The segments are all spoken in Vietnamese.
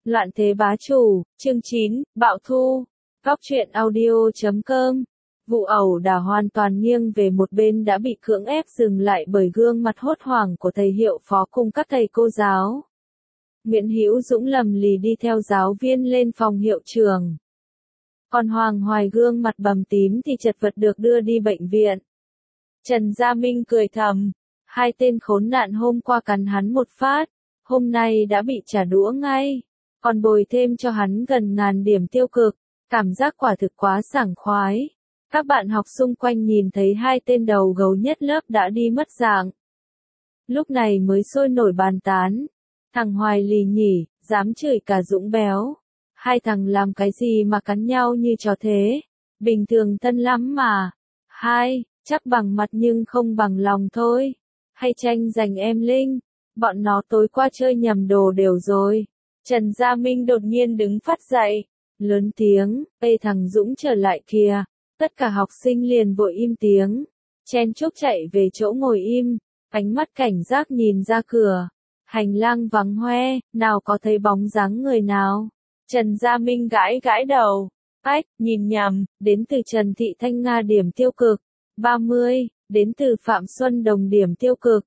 Loạn thế bá chủ, chương 9, Bạo thu. Góc truyện audio.com. Vụ ẩu đả hoàn toàn nghiêng về một bên đã bị cưỡng ép dừng lại bởi gương mặt hốt hoảng của thầy hiệu phó cùng các thầy cô giáo. Nguyễn Hữu Dũng lầm lì đi theo giáo viên lên phòng hiệu trưởng. Còn Hoàng Hoài gương mặt bầm tím thì chật vật được đưa đi bệnh viện. Trần Gia Minh cười thầm, hai tên khốn nạn hôm qua cắn hắn một phát, hôm nay đã bị trả đũa ngay, còn bồi thêm cho hắn gần 1000 điểm tiêu cực, cảm giác quả thực quá sảng khoái. Các bạn học xung quanh nhìn thấy hai tên đầu gấu nhất lớp đã đi mất dạng. Lúc này mới sôi nổi bàn tán, thằng Hoài lì nhỉ, dám chửi cả Dũng béo. Hai thằng làm cái gì mà cắn nhau như chó thế, bình thường thân lắm mà. Hai, chắc bằng mặt nhưng không bằng lòng thôi. Hay tranh giành em Linh, bọn nó tối qua chơi nhầm đồ đều rồi. Trần Gia Minh đột nhiên đứng phát dậy, lớn tiếng, ê thằng Dũng trở lại kìa. Tất cả học sinh liền vội im tiếng, chen chúc chạy về chỗ ngồi im, ánh mắt cảnh giác nhìn ra cửa. Hành lang vắng hoe, nào có thấy bóng dáng người nào. Trần Gia Minh gãi gãi đầu, ách, nhìn nhầm, đến từ Trần Thị Thanh Nga điểm tiêu cực, 30, đến từ Phạm Xuân Đồng điểm tiêu cực,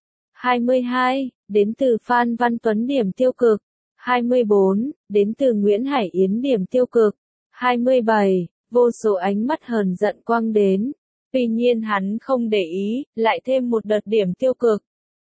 22, đến từ Phan Văn Tuấn điểm tiêu cực, 24, đến từ Nguyễn Hải Yến điểm tiêu cực, 27, vô số ánh mắt hờn giận quăng đến. Tuy nhiên hắn không để ý, lại thêm một đợt điểm tiêu cực.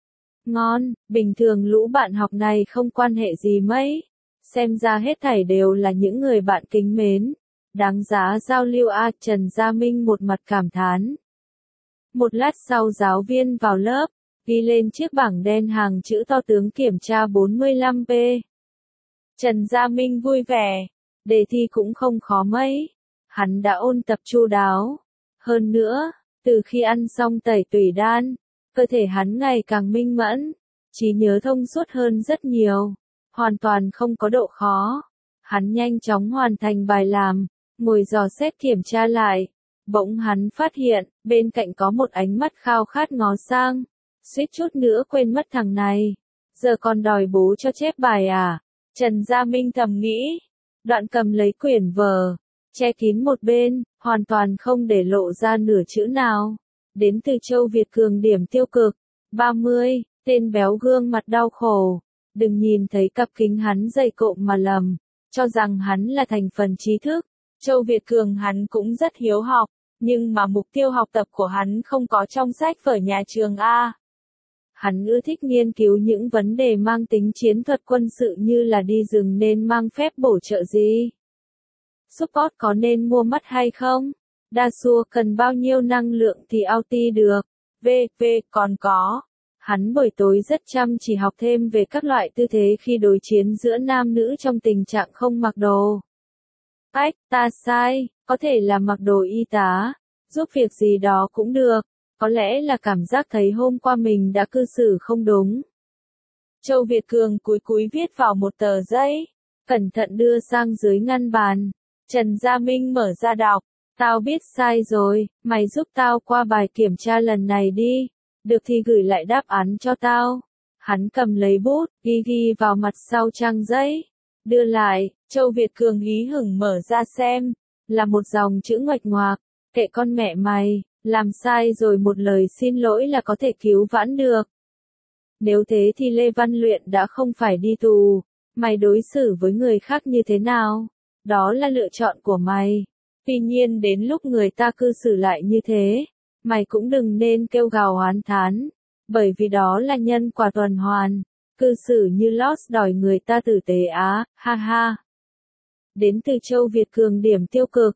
Ngon, bình thường lũ bạn học này không quan hệ gì mấy. Xem ra hết thảy đều là những người bạn kính mến. Đáng giá giao lưu a. Trần Gia Minh một mặt cảm thán. Một lát sau giáo viên vào lớp, ghi lên chiếc bảng đen hàng chữ to tướng kiểm tra 45P. Trần Gia Minh vui vẻ, đề thi cũng không khó mấy. Hắn đã ôn tập chu đáo. Hơn nữa, từ khi ăn xong tẩy tủy đan, cơ thể hắn ngày càng minh mẫn, trí nhớ thông suốt hơn rất nhiều, hoàn toàn không có độ khó. Hắn nhanh chóng hoàn thành bài làm, ngồi dò xét kiểm tra lại. Bỗng hắn phát hiện, bên cạnh có một ánh mắt khao khát ngó sang, suýt chút nữa quên mất thằng này. Giờ còn đòi bố cho chép bài à? Trần Gia Minh thầm nghĩ, đoạn cầm lấy quyển vở, che kín một bên, hoàn toàn không để lộ ra nửa chữ nào. Đến từ Châu Việt Cường điểm tiêu cực, 30, tên béo gương mặt đau khổ. Đừng nhìn thấy cặp kính hắn dày cộm mà lầm, cho rằng hắn là thành phần trí thức. Châu Việt Cường hắn cũng rất hiếu học, nhưng mà mục tiêu học tập của hắn không có trong sách vở nhà trường A. Hắn ưa thích nghiên cứu những vấn đề mang tính chiến thuật quân sự như là đi rừng nên mang phép bổ trợ gì. Support có nên mua mắt hay không? Đa xua cần bao nhiêu năng lượng thì Auti được. Còn có. Hắn buổi tối rất chăm chỉ học thêm về các loại tư thế khi đối chiến giữa nam nữ trong tình trạng không mặc đồ. Ách, ta sai, có thể là mặc đồ y tá, giúp việc gì đó cũng được. Có lẽ là cảm giác thấy hôm qua mình đã cư xử không đúng. Châu Việt Cường cúi cúi viết vào một tờ giấy, cẩn thận đưa sang dưới ngăn bàn. Trần Gia Minh mở ra đọc, tao biết sai rồi, mày giúp tao qua bài kiểm tra lần này đi, được thì gửi lại đáp án cho tao. Hắn cầm lấy bút, ghi vào mặt sau trang giấy, đưa lại. Châu Việt Cường hí hửng mở ra xem, là một dòng chữ nguệch ngoạc, kệ con mẹ mày, làm sai rồi một lời xin lỗi là có thể cứu vãn được. Nếu thế thì Lê Văn Luyện đã không phải đi tù, mày đối xử với người khác như thế nào? Đó là lựa chọn của mày. Tuy nhiên đến lúc người ta cư xử lại như thế, mày cũng đừng nên kêu gào oán thán, bởi vì đó là nhân quả tuần hoàn. Cư xử như Lost đòi người ta tử tế á, ha ha. Đến từ Châu Việt Cường điểm tiêu cực,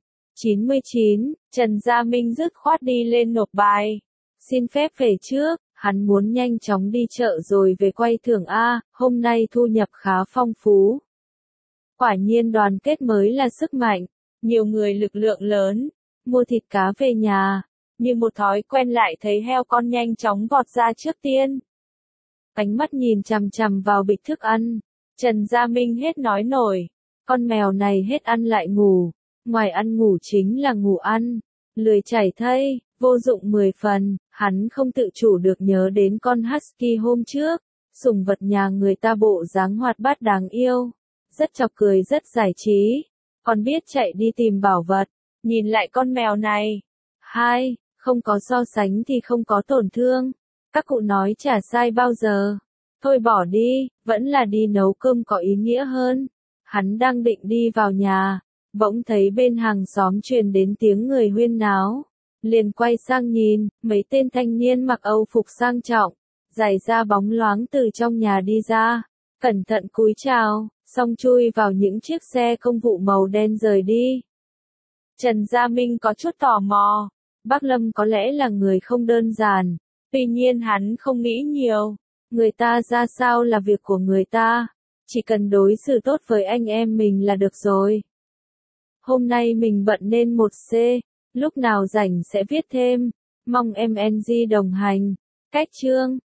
99, Trần Gia Minh dứt khoát đi lên nộp bài. Xin phép về trước, hắn muốn nhanh chóng đi chợ rồi về quay thưởng A, hôm nay thu nhập khá phong phú. Quả nhiên đoàn kết mới là sức mạnh, nhiều người lực lượng lớn, mua thịt cá về nhà, như một thói quen lại thấy heo con nhanh chóng vọt ra trước tiên. Ánh mắt nhìn chằm chằm vào bịch thức ăn, Trần Gia Minh hết nói nổi, con mèo này hết ăn lại ngủ, ngoài ăn ngủ chính là ngủ ăn, lười chảy thây, vô dụng 10 phần, hắn không tự chủ được nhớ đến con husky hôm trước, sủng vật nhà người ta bộ dáng hoạt bát đáng yêu. rất chọc cười rất giải trí, còn biết chạy đi tìm bảo vật, nhìn lại con mèo này. 2. Không có so sánh thì không có tổn thương. Các cụ nói chả sai bao giờ. Thôi bỏ đi, vẫn là đi nấu cơm có ý nghĩa hơn. Hắn đang định đi vào nhà, bỗng thấy bên hàng xóm truyền đến tiếng người huyên náo. Liền quay sang nhìn, mấy tên thanh niên mặc Âu phục sang trọng, giày da bóng loáng từ trong nhà đi ra, cẩn thận cúi chào, xong chui vào những chiếc xe công vụ màu đen rời đi. Trần Gia Minh có chút tò mò, bác Lâm có lẽ là người không đơn giản, tuy nhiên hắn không nghĩ nhiều, người ta ra sao là việc của người ta, chỉ cần đối xử tốt với anh em mình là được rồi. Hôm nay mình bận nên 1C, lúc nào rảnh sẽ viết thêm, mong MNG đồng hành. Cách chương